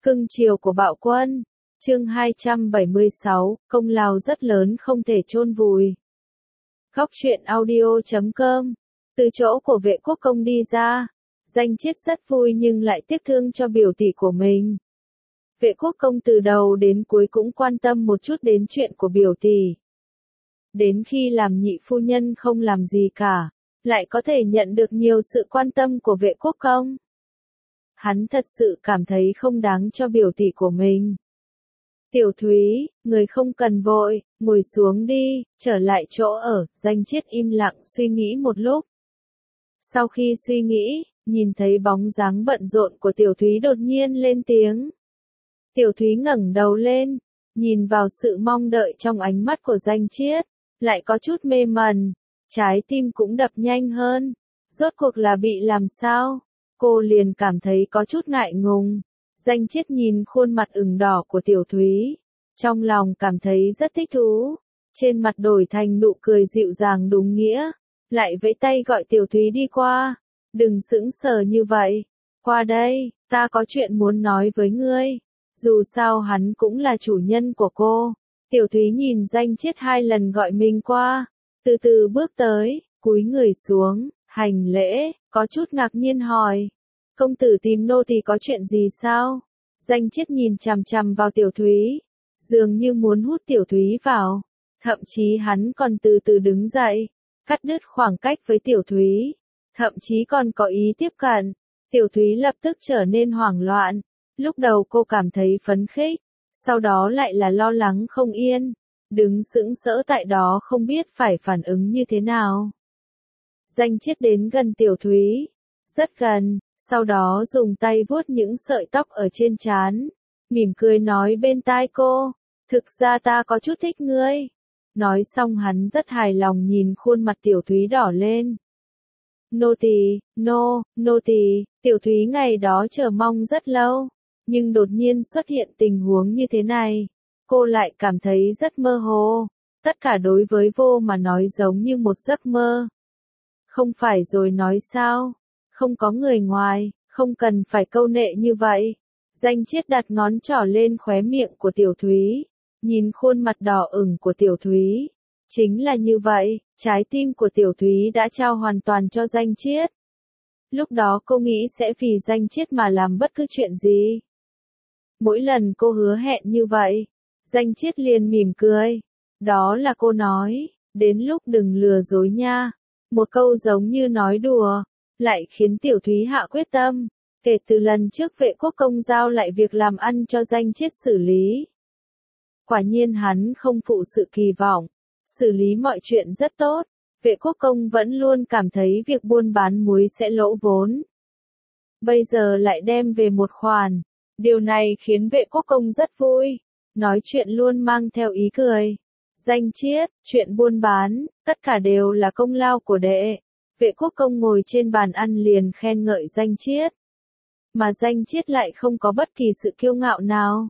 Cưng chiều của bạo quân. Chương 276, công lao rất lớn không thể chôn vùi. Góc truyện audio.com. Từ chỗ của vệ quốc công đi ra, Danh Chiết rất vui nhưng lại tiếc thương cho biểu tỷ của mình. Vệ quốc công từ đầu đến cuối cũng quan tâm một chút đến chuyện của biểu tỷ. Đến khi làm nhị phu nhân không làm gì cả, lại có thể nhận được nhiều sự quan tâm của vệ quốc công. Hắn thật sự cảm thấy không đáng cho biểu tỷ của mình. Tiểu Thúy, người không cần vội, ngồi xuống đi, trở lại chỗ ở. Danh Chiết im lặng suy nghĩ một lúc. Sau khi suy nghĩ, nhìn thấy bóng dáng bận rộn của Tiểu Thúy đột nhiên lên tiếng. Tiểu Thúy ngẩng đầu lên, nhìn vào sự mong đợi trong ánh mắt của Danh Chiết, lại có chút mê mẩn, trái tim cũng đập nhanh hơn. Rốt cuộc là bị làm sao? Cô liền cảm thấy có chút ngại ngùng. Danh Chiết nhìn khuôn mặt ửng đỏ của Tiểu Thúy, trong lòng cảm thấy rất thích thú, trên mặt đổi thành nụ cười dịu dàng đúng nghĩa, lại vẫy tay gọi Tiểu Thúy đi qua. Đừng sững sờ như vậy, qua đây, ta có chuyện muốn nói với ngươi. Dù sao hắn cũng là chủ nhân của cô. Tiểu Thúy nhìn Danh Chiết 2 lần gọi mình qua, từ từ bước tới, cúi người xuống, hành lễ, có chút ngạc nhiên hỏi. Công tử tìm nô tỳ có chuyện gì sao? Danh Chiết nhìn chằm chằm vào Tiểu Thúy, dường như muốn hút Tiểu Thúy vào. Thậm chí hắn còn từ từ đứng dậy, cắt đứt khoảng cách với Tiểu Thúy. Thậm chí còn có ý tiếp cận. Tiểu Thúy lập tức trở nên hoảng loạn. Lúc đầu cô cảm thấy phấn khích, sau đó lại là lo lắng không yên, đứng sững sỡ tại đó không biết phải phản ứng như thế nào. Danh Chiết đến gần Tiểu Thúy, rất gần, sau đó dùng tay vuốt những sợi tóc ở trên trán, mỉm cười nói bên tai cô, thực ra ta có chút thích ngươi. Nói xong hắn rất hài lòng nhìn khuôn mặt Tiểu Thúy đỏ lên. Nô tỳ, nô tỳ, Tiểu Thúy ngày đó chờ mong rất lâu, nhưng đột nhiên xuất hiện tình huống như thế này, cô lại cảm thấy rất mơ hồ, tất cả đối với vô mà nói giống như một giấc mơ. Không phải rồi nói sao, không có người ngoài, không cần phải câu nệ như vậy. Danh Chiết đặt ngón trỏ lên khóe miệng của Tiểu Thúy, nhìn khuôn mặt đỏ ửng của Tiểu Thúy. Chính là như vậy, trái tim của Tiểu Thúy đã trao hoàn toàn cho Danh Chiết. Lúc đó cô nghĩ sẽ vì Danh Chiết mà làm bất cứ chuyện gì. Mỗi lần cô hứa hẹn như vậy, Danh Chiết liền mỉm cười. Đó là cô nói, đến lúc đừng lừa dối nha. Một câu giống như nói đùa, lại khiến Tiểu Thúy hạ quyết tâm. Kể từ lần trước vệ quốc công giao lại việc làm ăn cho Danh Chiết xử lý. Quả nhiên hắn không phụ sự kỳ vọng, xử lý mọi chuyện rất tốt. Vệ quốc công vẫn luôn cảm thấy việc buôn bán muối sẽ lỗ vốn. Bây giờ lại đem về một khoản. Điều này khiến vệ quốc công rất vui, nói chuyện luôn mang theo ý cười. Danh Chiết, chuyện buôn bán, tất cả đều là công lao của đệ. Vệ quốc công ngồi trên bàn ăn liền khen ngợi Danh Chiết. Mà Danh Chiết lại không có bất kỳ sự kiêu ngạo nào.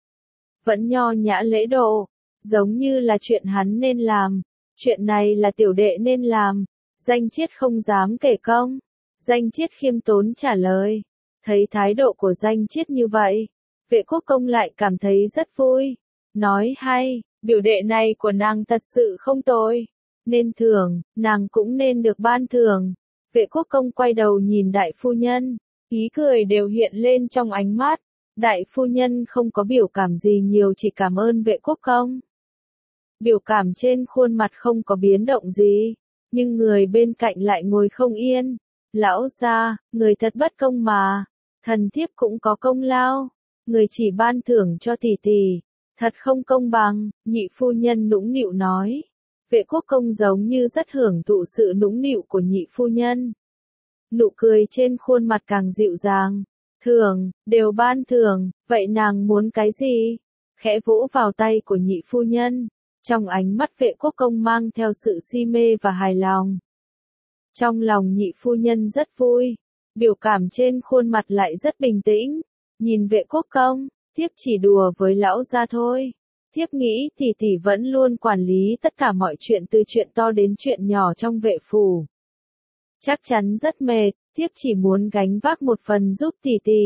Vẫn nho nhã lễ độ, giống như là chuyện hắn nên làm. Chuyện này là tiểu đệ nên làm. Danh Chiết không dám kể công. Danh Chiết khiêm tốn trả lời. Thấy thái độ của Danh Chiết như vậy, vệ quốc công lại cảm thấy rất vui. Nói hay, biểu đệ này của nàng thật sự không tồi. Nên thưởng, nàng cũng nên được ban thưởng. Vệ quốc công quay đầu nhìn đại phu nhân, ý cười đều hiện lên trong ánh mắt. Đại phu nhân không có biểu cảm gì nhiều, chỉ cảm ơn vệ quốc công. Biểu cảm trên khuôn mặt không có biến động gì, nhưng người bên cạnh lại ngồi không yên. Lão gia, người thật bất công mà. Thần thiếp cũng có công lao, người chỉ ban thưởng cho tỷ tỷ, thật không công bằng. Nhị phu nhân nũng nịu nói. Vệ quốc công giống như rất hưởng thụ sự nũng nịu của nhị phu nhân. Nụ cười trên khuôn mặt càng dịu dàng. Thưởng, đều ban thưởng, vậy nàng muốn cái gì? Khẽ vỗ vào tay của nhị phu nhân, trong ánh mắt vệ quốc công mang theo sự si mê và hài lòng. Trong lòng nhị phu nhân rất vui. Biểu cảm trên khuôn mặt lại rất bình tĩnh. Nhìn vệ quốc công, thiếp chỉ đùa với lão gia thôi. Thiếp nghĩ tỷ tỷ vẫn luôn quản lý tất cả mọi chuyện từ chuyện to đến chuyện nhỏ trong vệ phủ. Chắc chắn rất mệt, thiếp chỉ muốn gánh vác một phần giúp tỷ tỷ.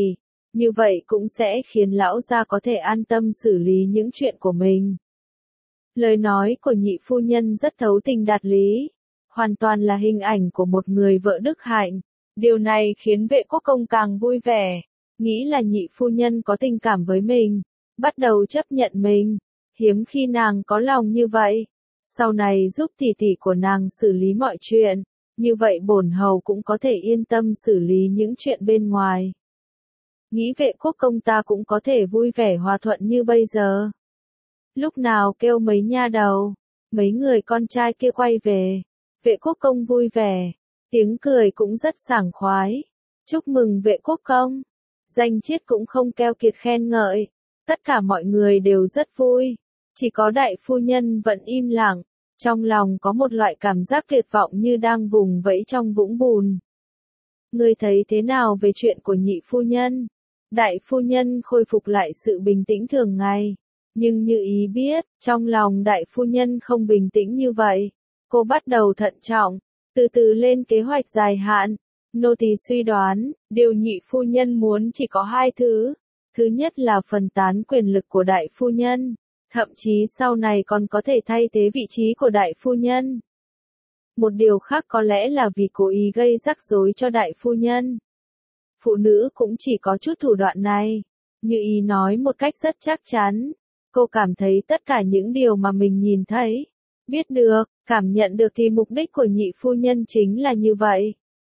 Như vậy cũng sẽ khiến lão gia có thể an tâm xử lý những chuyện của mình. Lời nói của nhị phu nhân rất thấu tình đạt lý, hoàn toàn là hình ảnh của một người vợ đức hạnh. Điều này khiến vệ quốc công càng vui vẻ, nghĩ là nhị phu nhân có tình cảm với mình, bắt đầu chấp nhận mình, hiếm khi nàng có lòng như vậy. Sau này giúp tỷ tỷ của nàng xử lý mọi chuyện, như vậy bổn hầu cũng có thể yên tâm xử lý những chuyện bên ngoài. Nghĩ vệ quốc công ta cũng có thể vui vẻ hòa thuận như bây giờ. Lúc nào kêu mấy nha đầu, mấy người con trai kia quay về, vệ quốc công vui vẻ, tiếng cười cũng rất sảng khoái. Chúc mừng vệ quốc công. Danh chiết cũng không keo kiệt khen ngợi, tất cả mọi người đều rất vui, chỉ có đại phu nhân vẫn im lặng, trong lòng có một loại cảm giác tuyệt vọng như đang vùng vẫy trong vũng bùn. Ngươi thấy thế nào về chuyện của nhị phu nhân? Đại phu nhân khôi phục lại sự bình tĩnh thường ngày, nhưng Như Ý biết, trong lòng đại phu nhân không bình tĩnh như vậy. Cô bắt đầu thận trọng, từ từ lên kế hoạch dài hạn. Nô tỳ suy đoán, điều nhị phu nhân muốn chỉ có hai thứ. Thứ nhất là phân tán quyền lực của đại phu nhân, thậm chí sau này còn có thể thay thế vị trí của đại phu nhân. Một điều khác có lẽ là vì cố ý gây rắc rối cho đại phu nhân. Phụ nữ cũng chỉ có chút thủ đoạn này. Như Ý nói một cách rất chắc chắn. Cô cảm thấy tất cả những điều mà mình nhìn thấy, biết được, cảm nhận được thì mục đích của nhị phu nhân chính là như vậy.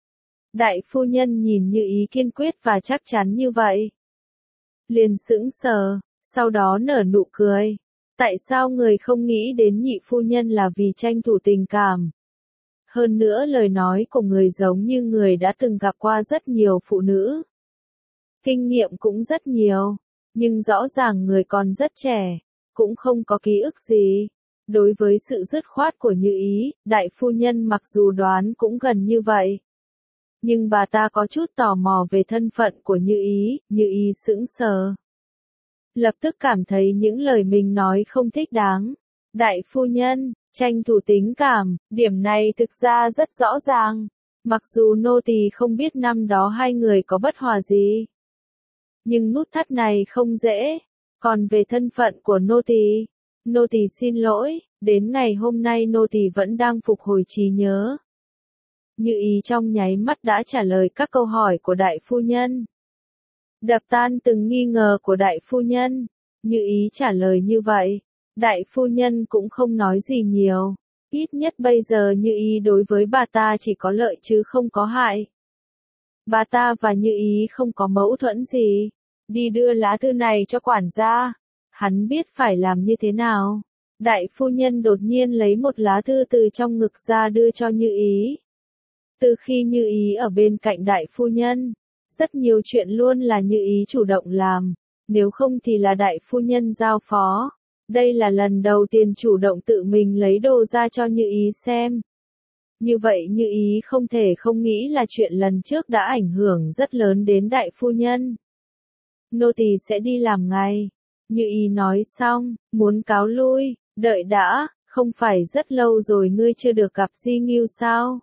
Đại phu nhân nhìn Như Ý kiên quyết và chắc chắn như vậy, liền sững sờ, sau đó nở nụ cười. Tại sao người không nghĩ đến nhị phu nhân là vì tranh thủ tình cảm? Hơn nữa lời nói của người giống như người đã từng gặp qua rất nhiều phụ nữ. Kinh nghiệm cũng rất nhiều, nhưng rõ ràng người còn rất trẻ, cũng không có ký ức gì. Đối với sự dứt khoát của Như Ý, đại phu nhân mặc dù đoán cũng gần như vậy. Nhưng bà ta có chút tò mò về thân phận của Như Ý sững sờ. Lập tức cảm thấy những lời mình nói không thích đáng. Đại phu nhân, tranh thủ tình cảm, điểm này thực ra rất rõ ràng. Mặc dù nô tỳ không biết năm đó hai người có bất hòa gì, nhưng nút thắt này không dễ. Còn về thân phận của nô tỳ xin lỗi, đến ngày hôm nay nô tỳ vẫn đang phục hồi trí nhớ. Như Ý trong nháy mắt đã trả lời các câu hỏi của đại phu nhân, đập tan từng nghi ngờ của đại phu nhân. Như Ý trả lời như vậy, đại phu nhân cũng không nói gì nhiều. Ít nhất bây giờ Như Ý đối với bà ta chỉ có lợi chứ không có hại. Bà ta và Như Ý không có mâu thuẫn gì. Đi đưa lá thư này cho quản gia. Hắn biết phải làm như thế nào. Đại phu nhân đột nhiên lấy một lá thư từ trong ngực ra đưa cho Như Ý. Từ khi Như Ý ở bên cạnh đại phu nhân, rất nhiều chuyện luôn là Như Ý chủ động làm, nếu không thì là đại phu nhân giao phó. Đây là lần đầu tiên chủ động tự mình lấy đồ ra cho Như Ý xem. Như vậy Như Ý không thể không nghĩ là chuyện lần trước đã ảnh hưởng rất lớn đến đại phu nhân. Nô tỳ sẽ đi làm ngay. Như Ý nói xong, muốn cáo lui, đợi đã, không phải rất lâu rồi ngươi chưa được gặp Di Ngưu sao?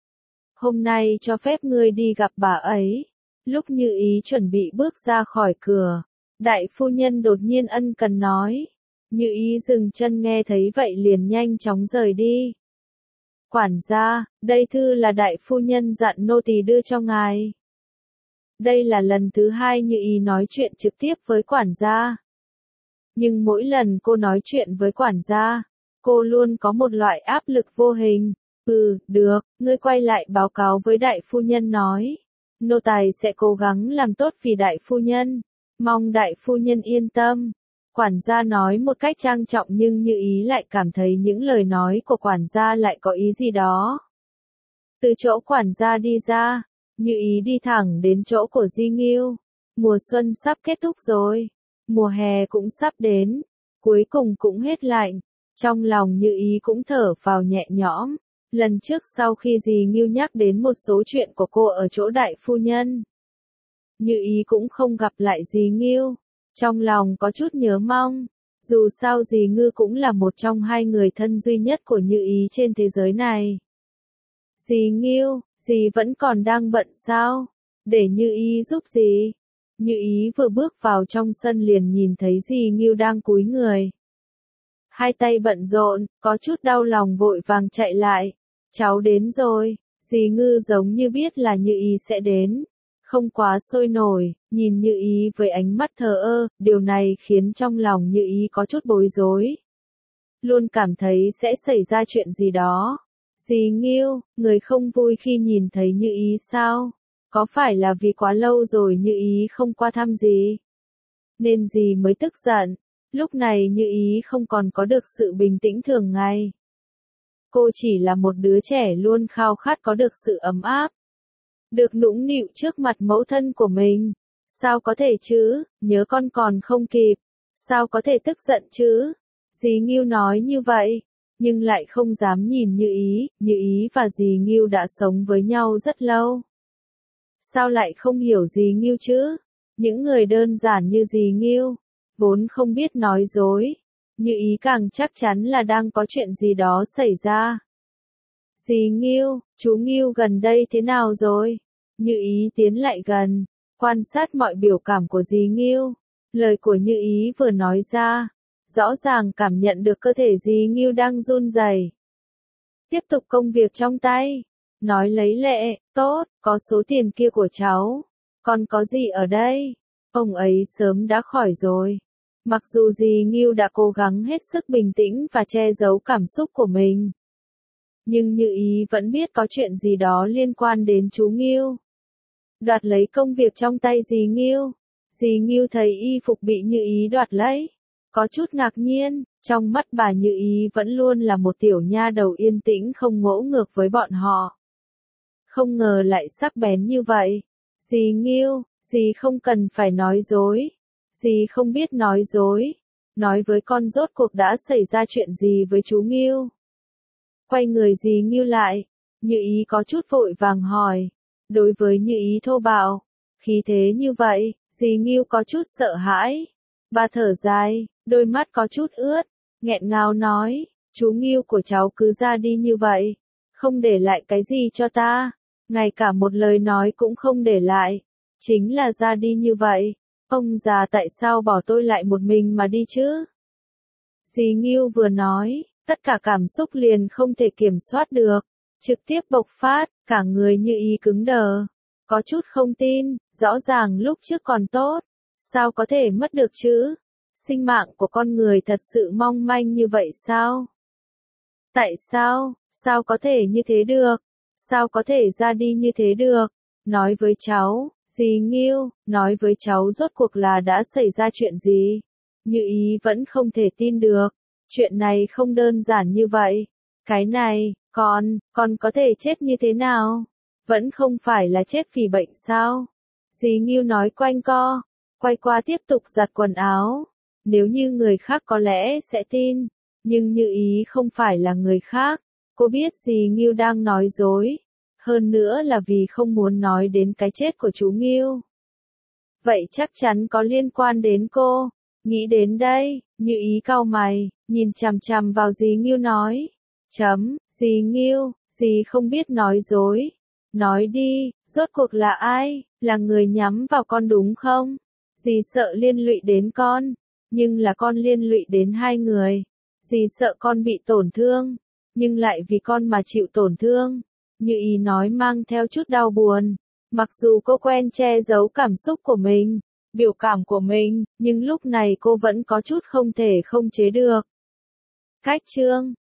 Hôm nay cho phép ngươi đi gặp bà ấy. Lúc Như Ý chuẩn bị bước ra khỏi cửa, đại phu nhân đột nhiên ân cần nói. Như Ý dừng chân nghe thấy vậy liền nhanh chóng rời đi. Quản gia, đây thư là đại phu nhân dặn nô tỳ đưa cho ngài. Đây là lần thứ hai Như Ý nói chuyện trực tiếp với quản gia. Nhưng mỗi lần cô nói chuyện với quản gia, cô luôn có một loại áp lực vô hình. Được, ngươi quay lại báo cáo với đại phu nhân nói. Nô tài sẽ cố gắng làm tốt vì đại phu nhân. Mong đại phu nhân yên tâm. Quản gia nói một cách trang trọng nhưng Như Ý lại cảm thấy những lời nói của quản gia lại có ý gì đó. Từ chỗ quản gia đi ra, Như Ý đi thẳng đến chỗ của Di Ngưu. Mùa xuân sắp kết thúc rồi. Mùa hè cũng sắp đến. Cuối cùng cũng hết lạnh. Trong lòng Như Ý cũng thở phào nhẹ nhõm. Lần trước sau khi Di Ngưu nhắc đến một số chuyện của cô ở chỗ đại phu nhân, Như Ý cũng không gặp lại Di Ngưu. Trong lòng có chút nhớ mong. Dù sao Di Ngưu cũng là một trong hai người thân duy nhất của Như Ý trên thế giới này. Di Ngưu, dì vẫn còn đang bận sao? Để Như Ý giúp gì? Như ý vừa bước vào trong sân liền nhìn thấy dì Ngưu đang cúi người. Hai tay bận rộn, có chút đau lòng vội vàng chạy lại. Cháu đến rồi, dì Ngư giống như biết là Như ý sẽ đến. Không quá sôi nổi, nhìn Như ý với ánh mắt thờ ơ, điều này khiến trong lòng Như ý có chút bối rối. Luôn cảm thấy sẽ xảy ra chuyện gì đó. Dì Ngưu, người không vui khi nhìn thấy Như ý sao? Có phải là vì quá lâu rồi Như ý không qua thăm dì? Nên dì mới tức giận. Lúc này Như ý không còn có được sự bình tĩnh thường ngày. Cô chỉ là một đứa trẻ luôn khao khát có được sự ấm áp. Được nũng nịu trước mặt mẫu thân của mình. Sao có thể chứ, nhớ con còn không kịp. Sao có thể tức giận chứ? Dì Ngưu nói như vậy, nhưng lại không dám nhìn Như ý và dì Ngưu đã sống với nhau rất lâu. Sao lại không hiểu dì Ngưu chứ? Những người đơn giản như dì Ngưu, vốn không biết nói dối. Như ý càng chắc chắn là đang có chuyện gì đó xảy ra. Dì Ngưu, chú Ngưu gần đây thế nào rồi? Như ý tiến lại gần, quan sát mọi biểu cảm của dì Ngưu. Lời của Như ý vừa nói ra, rõ ràng cảm nhận được cơ thể dì Ngưu đang run rẩy. Tiếp tục công việc trong tay. Nói lấy lệ, tốt, có số tiền kia của cháu. Còn có gì ở đây? Ông ấy sớm đã khỏi rồi. Mặc dù dì Ngưu đã cố gắng hết sức bình tĩnh và che giấu cảm xúc của mình. Nhưng Như ý vẫn biết có chuyện gì đó liên quan đến chú Ngưu. Đoạt lấy công việc trong tay dì Ngưu. Dì Ngưu thấy y phục bị Như ý đoạt lấy. Có chút ngạc nhiên, trong mắt bà Như ý vẫn luôn là một tiểu nha đầu yên tĩnh không ngỗ ngược với bọn họ. Không ngờ lại sắc bén như vậy. Dì Ngưu, dì không cần phải nói dối. Dì không biết nói dối. Nói với con rốt cuộc đã xảy ra chuyện gì với chú Ngưu. Quay người dì Ngưu lại. Như ý có chút vội vàng hỏi. Đối với Như ý thô bạo, khí thế như vậy, dì Ngưu có chút sợ hãi. Bà thở dài, đôi mắt có chút ướt, nghẹn ngào nói, chú Ngưu của cháu cứ ra đi như vậy, không để lại cái gì cho ta, ngay cả một lời nói cũng không để lại, chính là ra đi như vậy, ông già tại sao bỏ tôi lại một mình mà đi chứ? Dì Ngưu vừa nói, tất cả cảm xúc liền không thể kiểm soát được, trực tiếp bộc phát, cả người Như ý cứng đờ, có chút không tin, rõ ràng lúc trước còn tốt. Sao có thể mất được chứ? Sinh mạng của con người thật sự mong manh như vậy sao? Tại sao? Sao có thể như thế được? Sao có thể ra đi như thế được? Nói với cháu, dì Ngưu, nói với cháu rốt cuộc là đã xảy ra chuyện gì? Như ý vẫn không thể tin được. Chuyện này không đơn giản như vậy. Cái này, con có thể chết như thế nào? Vẫn không phải là chết vì bệnh sao? Dì Ngưu nói quanh co. Quay qua tiếp tục giặt quần áo. Nếu như người khác có lẽ sẽ tin, nhưng Như ý không phải là người khác. Cô biết dì Ngưu đang nói dối. Hơn nữa là vì không muốn nói đến cái chết của chú Ngưu. Vậy chắc chắn có liên quan đến cô. Nghĩ đến đây, Như ý cau mày, nhìn chằm chằm vào dì Ngưu nói. Dì Ngưu, dì không biết nói dối. Nói đi, rốt cuộc là ai, là người nhắm vào con đúng không? Dì sợ liên lụy đến con, nhưng là con liên lụy đến hai người. Dì sợ con bị tổn thương, nhưng lại vì con mà chịu tổn thương. Như ý nói mang theo chút đau buồn. Mặc dù cô quen che giấu cảm xúc của mình, biểu cảm của mình, nhưng lúc này cô vẫn có chút không thể không chế được. Cách chương